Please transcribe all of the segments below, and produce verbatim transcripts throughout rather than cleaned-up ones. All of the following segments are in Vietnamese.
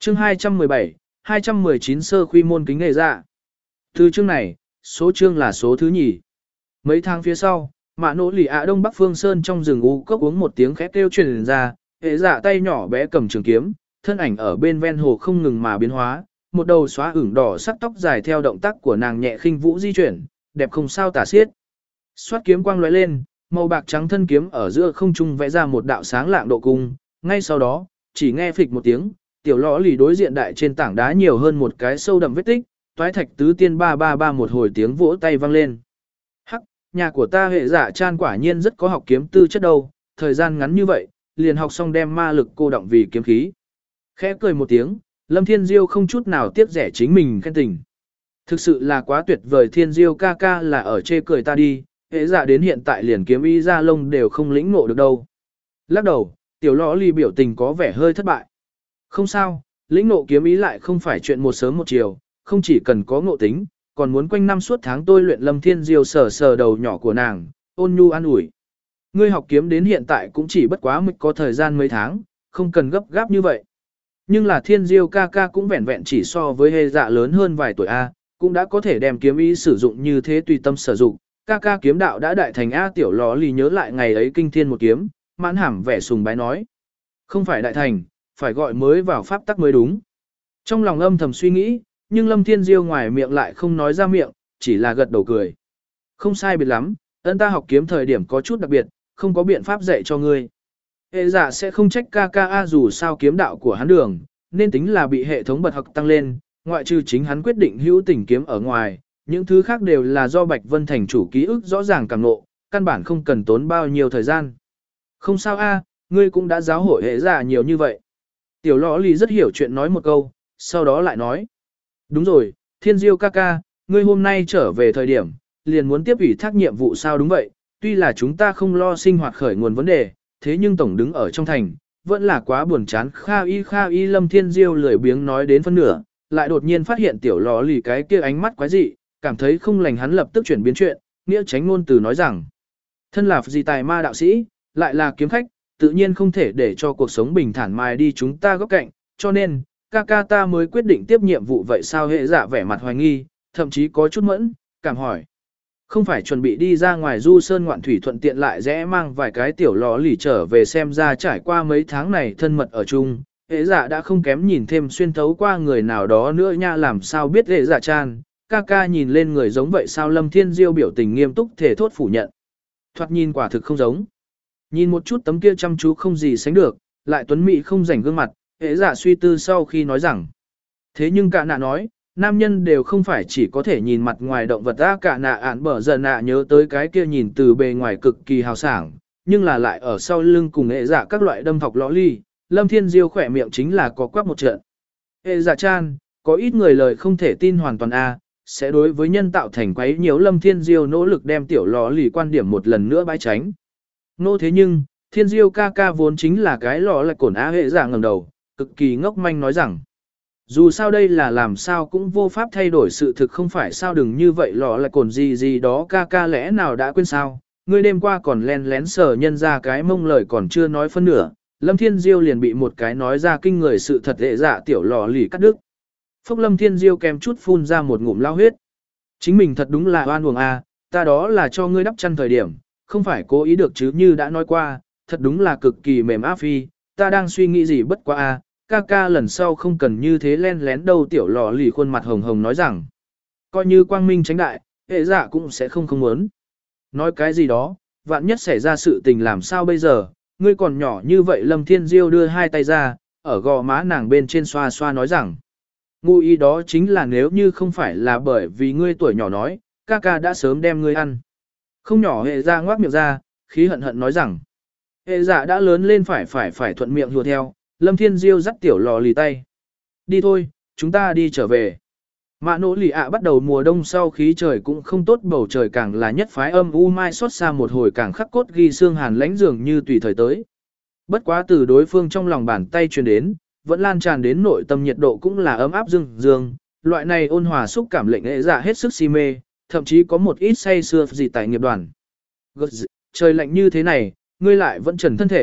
Chương hai trăm mười bảy, hai trăm mười chín sơ khuy môn kính nghệ dạ. Từ chương này, số chương là số thứ nhì. Mấy tháng phía sau, Mạ Nỗ Lì ạ Đông Bắc Phương Sơn trong rừng u cốc uống một tiếng khét kêu truyền ra, hệ dạ tay nhỏ bé cầm trường kiếm, thân ảnh ở bên ven hồ không ngừng mà biến hóa, một đầu xóa ửng đỏ sắc tóc dài theo động tác của nàng nhẹ khinh vũ di chuyển, đẹp không sao tả xiết. Xoát kiếm quang lóe lên, màu bạc trắng thân kiếm ở giữa không trung vẽ ra một đạo sáng lạng độ cung, ngay sau đó, chỉ nghe phịch một tiếng, tiểu lõ lì đối diện đại trên tảng đá nhiều hơn một cái sâu đậm vết tích, toái thạch tứ tiên ba ba ba một hồi tiếng vỗ tay vang lên. Hắc, nhà của ta hệ dạ chan quả nhiên rất có học kiếm tư chất đâu, thời gian ngắn như vậy, liền học xong đem ma lực cô động vì kiếm khí. Khẽ cười một tiếng, Lâm Thiên Diêu không chút nào tiếc rẻ chính mình khen tình. Thực sự là quá tuyệt vời, Thiên Diêu ca ca là ở chê cười ta đi, hệ dạ đến hiện tại liền kiếm y ra lông đều không lĩnh ngộ được đâu. Lắc đầu, tiểu lõ ly biểu tình có vẻ hơi thất bại. Không sao, lĩnh ngộ kiếm ý lại không phải chuyện một sớm một chiều, không chỉ cần có ngộ tính, còn muốn quanh năm suốt tháng tôi luyện. Lâm Thiên Diêu sờ sờ đầu nhỏ của nàng, ôn nhu an ủi. Ngươi học kiếm đến hiện tại cũng chỉ bất quá mới có thời gian mấy tháng, không cần gấp gáp như vậy. Nhưng là Thiên Diêu ca ca cũng vẹn vẹn chỉ so với hệ dạ lớn hơn vài tuổi A, cũng đã có thể đem kiếm ý sử dụng như thế tùy tâm sử dụng. Ca ca kiếm đạo đã đại thành A. Tiểu ló lì nhớ lại ngày ấy kinh thiên một kiếm, mãn hàm vẻ sùng bái nói. Không phải đại thành, phải gọi mới vào pháp tắc mới đúng. Trong lòng âm thầm suy nghĩ, nhưng Lâm Thiên Diêu ngoài miệng lại không nói ra miệng, chỉ là gật đầu cười. Không sai biệt lắm, ân ta học kiếm thời điểm có chút đặc biệt, không có biện pháp dạy cho ngươi. Hệ giả sẽ không trách ca ca a, dù sao kiếm đạo của hắn đường, nên tính là bị hệ thống bật học tăng lên, ngoại trừ chính hắn quyết định hữu tình kiếm ở ngoài, những thứ khác đều là do Bạch Vân Thành chủ ký ức rõ ràng cảm ngộ, căn bản không cần tốn bao nhiêu thời gian. Không sao a, ngươi cũng đã giáo hội hệ giả nhiều như vậy. Tiểu lõ lì rất hiểu chuyện nói một câu, sau đó lại nói. Đúng rồi, Thiên Diêu ca ca, ngươi hôm nay trở về thời điểm, liền muốn tiếp ủy thác nhiệm vụ sao? Đúng vậy, tuy là chúng ta không lo sinh hoạt khởi nguồn vấn đề, thế nhưng tổng đứng ở trong thành, vẫn là quá buồn chán. Kha y kha y Lâm Thiên Diêu lười biếng nói đến phân nửa, lại đột nhiên phát hiện tiểu lò lì cái kia ánh mắt quái dị, cảm thấy không lành, hắn lập tức chuyển biến chuyện, nghĩa tránh ngôn từ nói rằng, thân là gì tài ma đạo sĩ, lại là kiếm khách, tự nhiên không thể để cho cuộc sống bình thản mài đi chúng ta góc cạnh, cho nên, ca ca ta mới quyết định tiếp nhiệm vụ. Vậy sao? Hệ dạ vẻ mặt hoài nghi, thậm chí có chút mẫn, cảm hỏi. Không phải chuẩn bị đi ra ngoài du sơn ngoạn thủy thuận tiện lại rẽ mang vài cái tiểu lò lì trở về? Xem ra trải qua mấy tháng này thân mật ở chung, hệ dạ đã không kém nhìn thêm xuyên thấu qua người nào đó nữa nha. Làm sao biết hệ dạ chan, ca ca nhìn lên người giống vậy sao? Lâm Thiên Diêu biểu tình nghiêm túc thể thốt phủ nhận. Thoạt nhìn quả thực không giống. Nhìn một chút tấm kia chăm chú không gì sánh được, lại tuấn mỹ không rảnh gương mặt, hệ dạ suy tư sau khi nói rằng. Thế nhưng cả nạ nói, nam nhân đều không phải chỉ có thể nhìn mặt ngoài động vật. Ra cả nạ ản bở giờ nạ nhớ tới cái kia nhìn từ bề ngoài cực kỳ hào sảng, nhưng là lại ở sau lưng cùng hệ dạ các loại đâm thọc lõ ly. Lâm Thiên Diêu khỏe miệng chính là có quắc một trận. Hệ dạ chan, có ít người lời không thể tin hoàn toàn a, sẽ đối với nhân tạo thành quấy nhiễu. Lâm Thiên Diêu nỗ lực đem tiểu lò lì quan điểm một lần nữa bãi tránh. Nô thế nhưng, Thiên Diêu ca ca vốn chính là cái lò lại cổn á. Hệ dạ ngẩng đầu, cực kỳ ngốc manh nói rằng, dù sao đây là làm sao cũng vô pháp thay đổi sự thực không phải sao? Đừng như vậy, lò lại cổn gì gì đó ca ca lẽ nào đã quên sao? Ngươi đêm qua còn len lén sờ nhân ra cái mông, lời còn chưa nói phân nửa, Lâm Thiên Diêu liền bị một cái nói ra kinh người sự thật hệ dạ tiểu lò lì cắt đứt. Phúc Lâm Thiên Diêu kèm chút phun ra một ngụm lao huyết. Chính mình thật đúng là oan uổng a, ta đó là cho ngươi đắp chăn thời điểm, không phải cố ý được chứ, như đã nói qua, thật đúng là cực kỳ mềm áp phi, ta đang suy nghĩ gì bất quá a, ca ca lần sau không cần như thế len lén đâu. Tiểu lò lì khuôn mặt hồng hồng nói rằng, coi như quang minh tránh đại, hệ dạ cũng sẽ không không muốn. Nói cái gì đó, vạn nhất xảy ra sự tình làm sao bây giờ, ngươi còn nhỏ như vậy. Lâm Thiên Diêu đưa hai tay ra, ở gò má nàng bên trên xoa xoa nói rằng, ngụ ý đó chính là nếu như không phải là bởi vì ngươi tuổi nhỏ nói, ca ca đã sớm đem ngươi ăn. Không nhỏ. Hệ dạ ngoác miệng ra, khí hận hận nói rằng, hệ dạ đã lớn lên phải phải phải thuận miệng hùa theo. Lâm Thiên Diêu dắt tiểu lò lì tay, đi thôi, chúng ta đi trở về. Mạ Nỗ Lì ạ bắt đầu mùa đông sau khí trời cũng không tốt, bầu trời càng là nhất phái âm u, mai xót xa một hồi càng khắc cốt ghi xương, hàn lãnh dường như tùy thời tới. Bất quá từ đối phương trong lòng bàn tay truyền đến, vẫn lan tràn đến nội tâm nhiệt độ cũng là ấm áp dương dương, loại này ôn hòa xúc cảm lệnh hệ dạ hết sức si mê, thậm chí có một ít say sưa gì tại nghiệp đoàn. Trời lạnh như thế này, ngươi lại vẫn trần thân thể,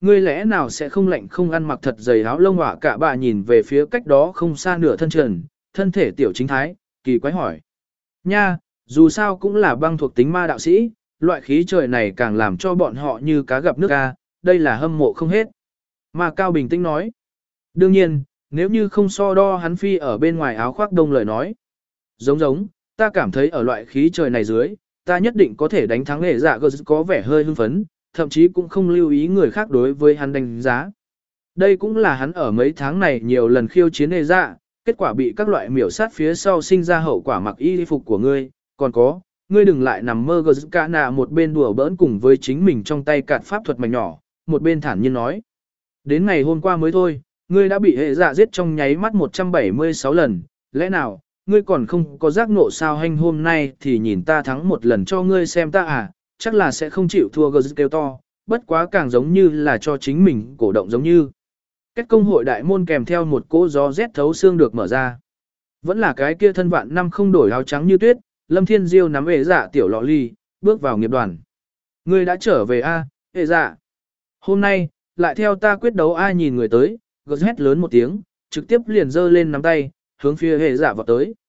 ngươi lẽ nào sẽ không lạnh không ăn mặc thật dày áo lông hỏa cả bà nhìn về phía cách đó không xa nửa thân trần, thân thể tiểu chính thái, kỳ quái hỏi. Nha, dù sao cũng là băng thuộc tính ma đạo sĩ, loại khí trời này càng làm cho bọn họ như cá gặp nước ca, đây là hâm mộ không hết. Ma Cao bình tĩnh nói. Đương nhiên, nếu như không so đo hắn phi ở bên ngoài áo khoác đông lời nói. Giống giống, ta cảm thấy ở loại khí trời này dưới, ta nhất định có thể đánh thắng hệ dạ gơ có vẻ hơi hưng phấn, thậm chí cũng không lưu ý người khác đối với hắn đánh giá. Đây cũng là hắn ở mấy tháng này nhiều lần khiêu chiến hệ dạ, kết quả bị các loại miểu sát phía sau sinh ra hậu quả mặc y phục của ngươi, còn có, ngươi đừng lại nằm mơ gơ cả nạ một bên đùa bỡn cùng với chính mình trong tay cạt pháp thuật mảnh nhỏ, một bên thản nhiên nói. Đến ngày hôm qua mới thôi, ngươi đã bị hệ dạ giết trong nháy mắt một trăm bảy mươi sáu lần, lẽ nào, ngươi còn không có giác ngộ sao hành hôm nay thì nhìn ta thắng một lần cho ngươi xem ta à, chắc là sẽ không chịu thua gơ kêu to, bất quá càng giống như là cho chính mình cổ động giống như. Kết công hội đại môn kèm theo một cỗ gió rét thấu xương được mở ra. Vẫn là cái kia thân vạn năm không đổi áo trắng như tuyết, Lâm Thiên Diêu nắm hệ dạ tiểu lọ ly, bước vào nghiệp đoàn. Ngươi đã trở về a, hệ dạ. Hôm nay, lại theo ta quyết đấu ai nhìn người tới, gật hét lớn một tiếng, trực tiếp liền giơ lên nắm tay, hướng phía hệ dạ vào tới.